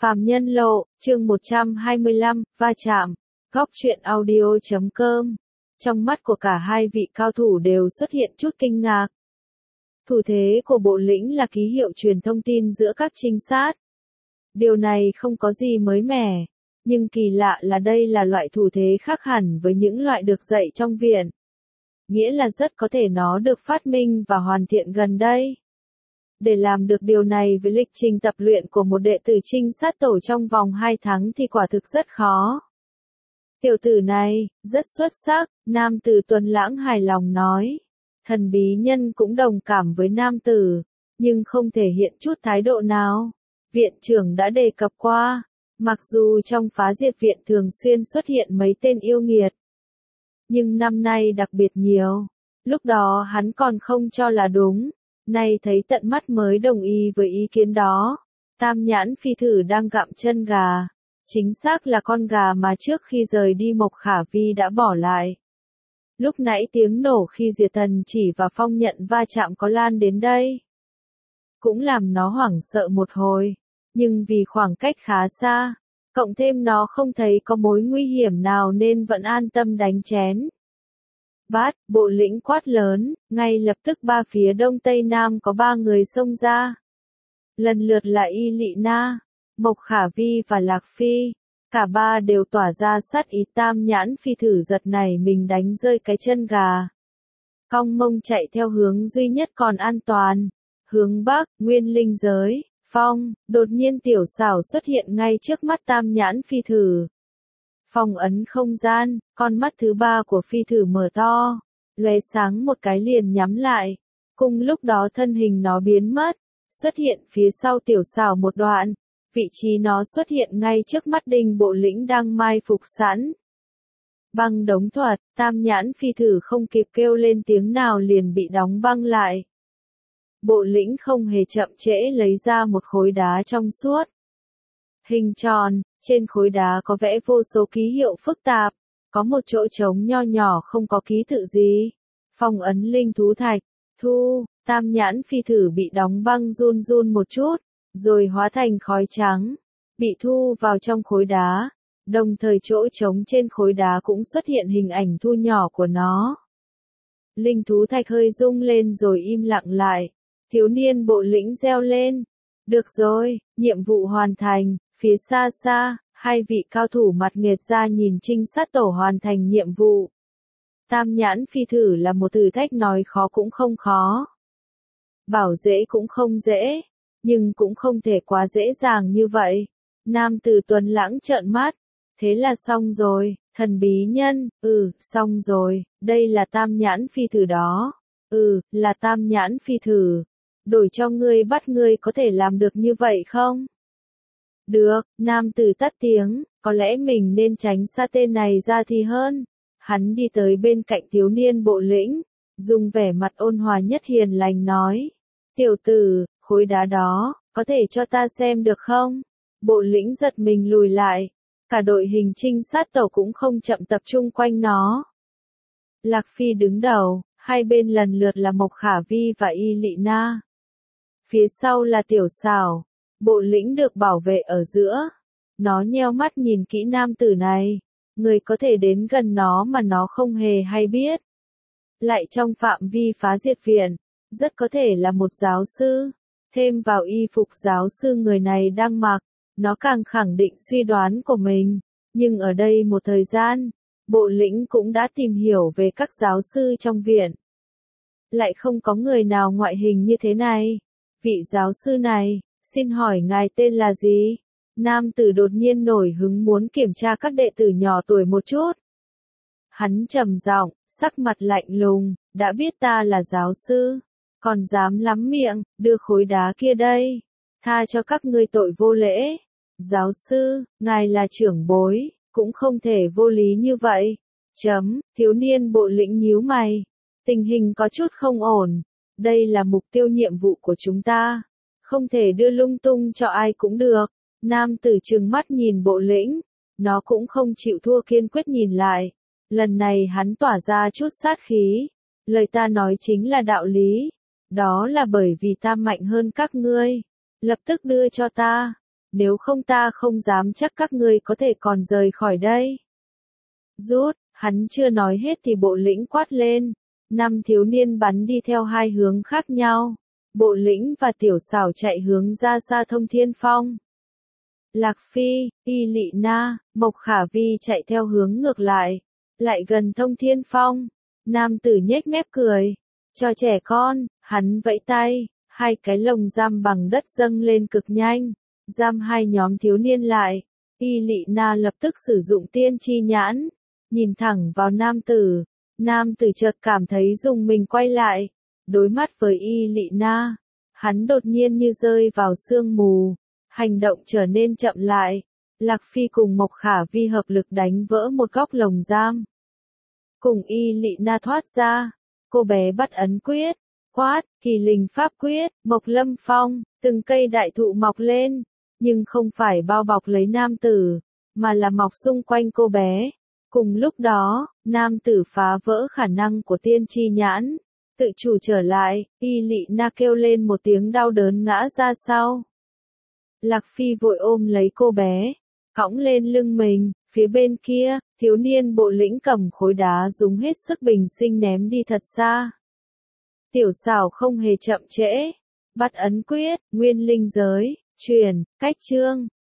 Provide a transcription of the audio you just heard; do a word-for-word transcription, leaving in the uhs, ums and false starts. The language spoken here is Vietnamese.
Phàm Nhân Lộ, chương một trăm hai mươi lăm, va chạm. Góc truyện audio chấm com. Trong mắt của cả hai vị cao thủ đều xuất hiện chút kinh ngạc. Thủ thế của bộ lĩnh là ký hiệu truyền thông tin giữa các trinh sát. Điều này không có gì mới mẻ, nhưng kỳ lạ là đây là loại thủ thế khác hẳn với những loại được dạy trong viện. Nghĩa là rất có thể nó được phát minh và hoàn thiện gần đây. Để làm được điều này với lịch trình tập luyện của một đệ tử trinh sát tổ trong vòng hai tháng thì quả thực rất khó. Tiểu tử này, rất xuất sắc, nam tử Tuấn Lãng hài lòng nói. Thần bí nhân cũng đồng cảm với nam tử, nhưng không thể hiện chút thái độ nào. Viện trưởng đã đề cập qua, mặc dù trong phá diệt viện thường xuyên xuất hiện mấy tên yêu nghiệt, nhưng năm nay đặc biệt nhiều. Lúc đó hắn còn không cho là đúng, nay thấy tận mắt mới đồng ý với ý kiến đó. Tam nhãn phi thử đang gặm chân gà, chính xác là con gà mà trước khi rời đi Mộc Khả Vi đã bỏ lại. Lúc nãy tiếng nổ khi Diệt Thần Chỉ và Phong Nhận va chạm có lan đến đây, cũng làm nó hoảng sợ một hồi, nhưng vì khoảng cách khá xa, cộng thêm nó không thấy có mối nguy hiểm nào nên vẫn an tâm đánh chén. Bát, bộ lĩnh quát lớn, ngay lập tức ba phía đông tây nam có ba người xông ra. Lần lượt là Y Lị Na, Mộc Khả Vi và Lạc Phi. Cả ba đều tỏa ra sát ý. Tam nhãn phi thử giật này mình đánh rơi cái chân gà. Cong mông chạy theo hướng duy nhất còn an toàn. Hướng bắc, nguyên linh giới, phong, đột nhiên tiểu xảo xuất hiện ngay trước mắt tam nhãn phi thử. Phong ấn không gian, con mắt thứ ba của phi thử mở to, lóe sáng một cái liền nhắm lại. Cùng lúc đó thân hình nó biến mất, xuất hiện phía sau tiểu xảo một đoạn. Vị trí nó xuất hiện ngay trước mắt Đinh bộ lĩnh đang mai phục sẵn. Băng đóng thuật, tam nhãn phi thử không kịp kêu lên tiếng nào liền bị đóng băng lại. Bộ lĩnh không hề chậm trễ lấy ra một khối đá trong suốt, hình tròn, trên khối đá có vẽ vô số ký hiệu phức tạp, có một chỗ trống nho nhỏ không có ký tự gì. Phong ấn linh thú thạch, thu, tam nhãn phi thử bị đóng băng run run một chút, rồi hóa thành khói trắng, bị thu vào trong khối đá, đồng thời chỗ trống trên khối đá cũng xuất hiện hình ảnh thu nhỏ của nó. Linh thú thạch hơi rung lên rồi im lặng lại, thiếu niên bộ lĩnh reo lên. Được rồi, nhiệm vụ hoàn thành. Phía xa xa, hai vị cao thủ mặt nghệt ra nhìn trinh sát tổ hoàn thành nhiệm vụ. Tam nhãn phi thử là một thử thách nói khó cũng không khó, bảo dễ cũng không dễ, nhưng cũng không thể quá dễ dàng như vậy. Nam tử Tuấn Lãng trợn mắt, thế là xong rồi, thần bí nhân, ừ, xong rồi, đây là tam nhãn phi thử đó, ừ, là tam nhãn phi thử, đổi cho ngươi bắt ngươi có thể làm được như vậy không? Được, nam tử tắt tiếng, có lẽ mình nên tránh xa tên này ra thì hơn. Hắn đi tới bên cạnh thiếu niên bộ lĩnh, dùng vẻ mặt ôn hòa nhất hiền lành nói. Tiểu tử, khối đá đó, có thể cho ta xem được không? Bộ lĩnh giật mình lùi lại, cả đội hình trinh sát tổ cũng không chậm tập trung quanh nó. Lạc Phi đứng đầu, hai bên lần lượt là Mộc Khả Vi và Y Lị Na. Phía sau là tiểu xảo. Bộ lĩnh được bảo vệ ở giữa. Nó nheo mắt nhìn kỹ nam tử này. Người có thể đến gần nó mà nó không hề hay biết. Lại trong phạm vi phá diệt viện. Rất có thể là một giáo sư. Thêm vào y phục giáo sư người này đang mặc. Nó càng khẳng định suy đoán của mình. Nhưng ở đây một thời gian, bộ lĩnh cũng đã tìm hiểu về các giáo sư trong viện. Lại không có người nào ngoại hình như thế này. Vị giáo sư này, xin hỏi ngài tên là gì? Nam tử đột nhiên nổi hứng muốn kiểm tra các đệ tử nhỏ tuổi một chút. Hắn trầm giọng, sắc mặt lạnh lùng, đã biết ta là giáo sư, còn dám lắm miệng, đưa khối đá kia đây, tha cho các ngươi tội vô lễ. Giáo sư, ngài là trưởng bối, cũng không thể vô lý như vậy. Chấm, thiếu niên bộ lĩnh nhíu mày, tình hình có chút không ổn, đây là mục tiêu nhiệm vụ của chúng ta. Không thể đưa lung tung cho ai cũng được. Nam tử trừng mắt nhìn bộ lĩnh. Nó cũng không chịu thua kiên quyết nhìn lại. Lần này hắn tỏa ra chút sát khí. Lời ta nói chính là đạo lý. Đó là bởi vì ta mạnh hơn các ngươi. Lập tức đưa cho ta. nếu không ta không dám chắc các ngươi có thể còn rời khỏi đây. Rút, hắn chưa nói hết thì bộ lĩnh quát lên. Năm thiếu niên bắn đi theo hai hướng khác nhau. Bộ lĩnh và tiểu xảo chạy hướng ra xa Thông Thiên Phong. Lạc Phi, Y Lị Na, Mộc Khả Vi chạy theo hướng ngược lại. Lại gần Thông Thiên Phong. Nam tử nhếch mép cười. Cho trẻ con, hắn vẫy tay. Hai cái lồng giam bằng đất dâng lên cực nhanh. Giam hai nhóm thiếu niên lại. Y Lị Na lập tức sử dụng tiên tri nhãn. Nhìn thẳng vào nam tử. Nam tử chợt cảm thấy rùng mình quay lại. Đối mắt với Y Lị Na. Hắn đột nhiên như rơi vào sương mù. Hành động trở nên chậm lại. Lạc Phi cùng Mộc Khả Vi hợp lực đánh vỡ một góc lồng giam. Cùng Y Lị Na thoát ra. Cô bé bắt ấn quyết. Quát, kỳ linh pháp quyết, Mộc Lâm Phong, từng cây đại thụ mọc lên. Nhưng không phải bao bọc lấy nam tử. Mà là mọc xung quanh cô bé. Cùng lúc đó, nam tử phá vỡ khả năng của tiên tri nhãn. Tự chủ trở lại, Y Lị Na kêu lên một tiếng đau đớn ngã ra sau. Lạc Phi vội ôm lấy cô bé, cõng lên lưng mình, phía bên kia, thiếu niên bộ lĩnh cầm khối đá dùng hết sức bình sinh ném đi thật xa. Tiểu xảo không hề chậm trễ, bắt ấn quyết, nguyên linh giới, truyền, cách chương.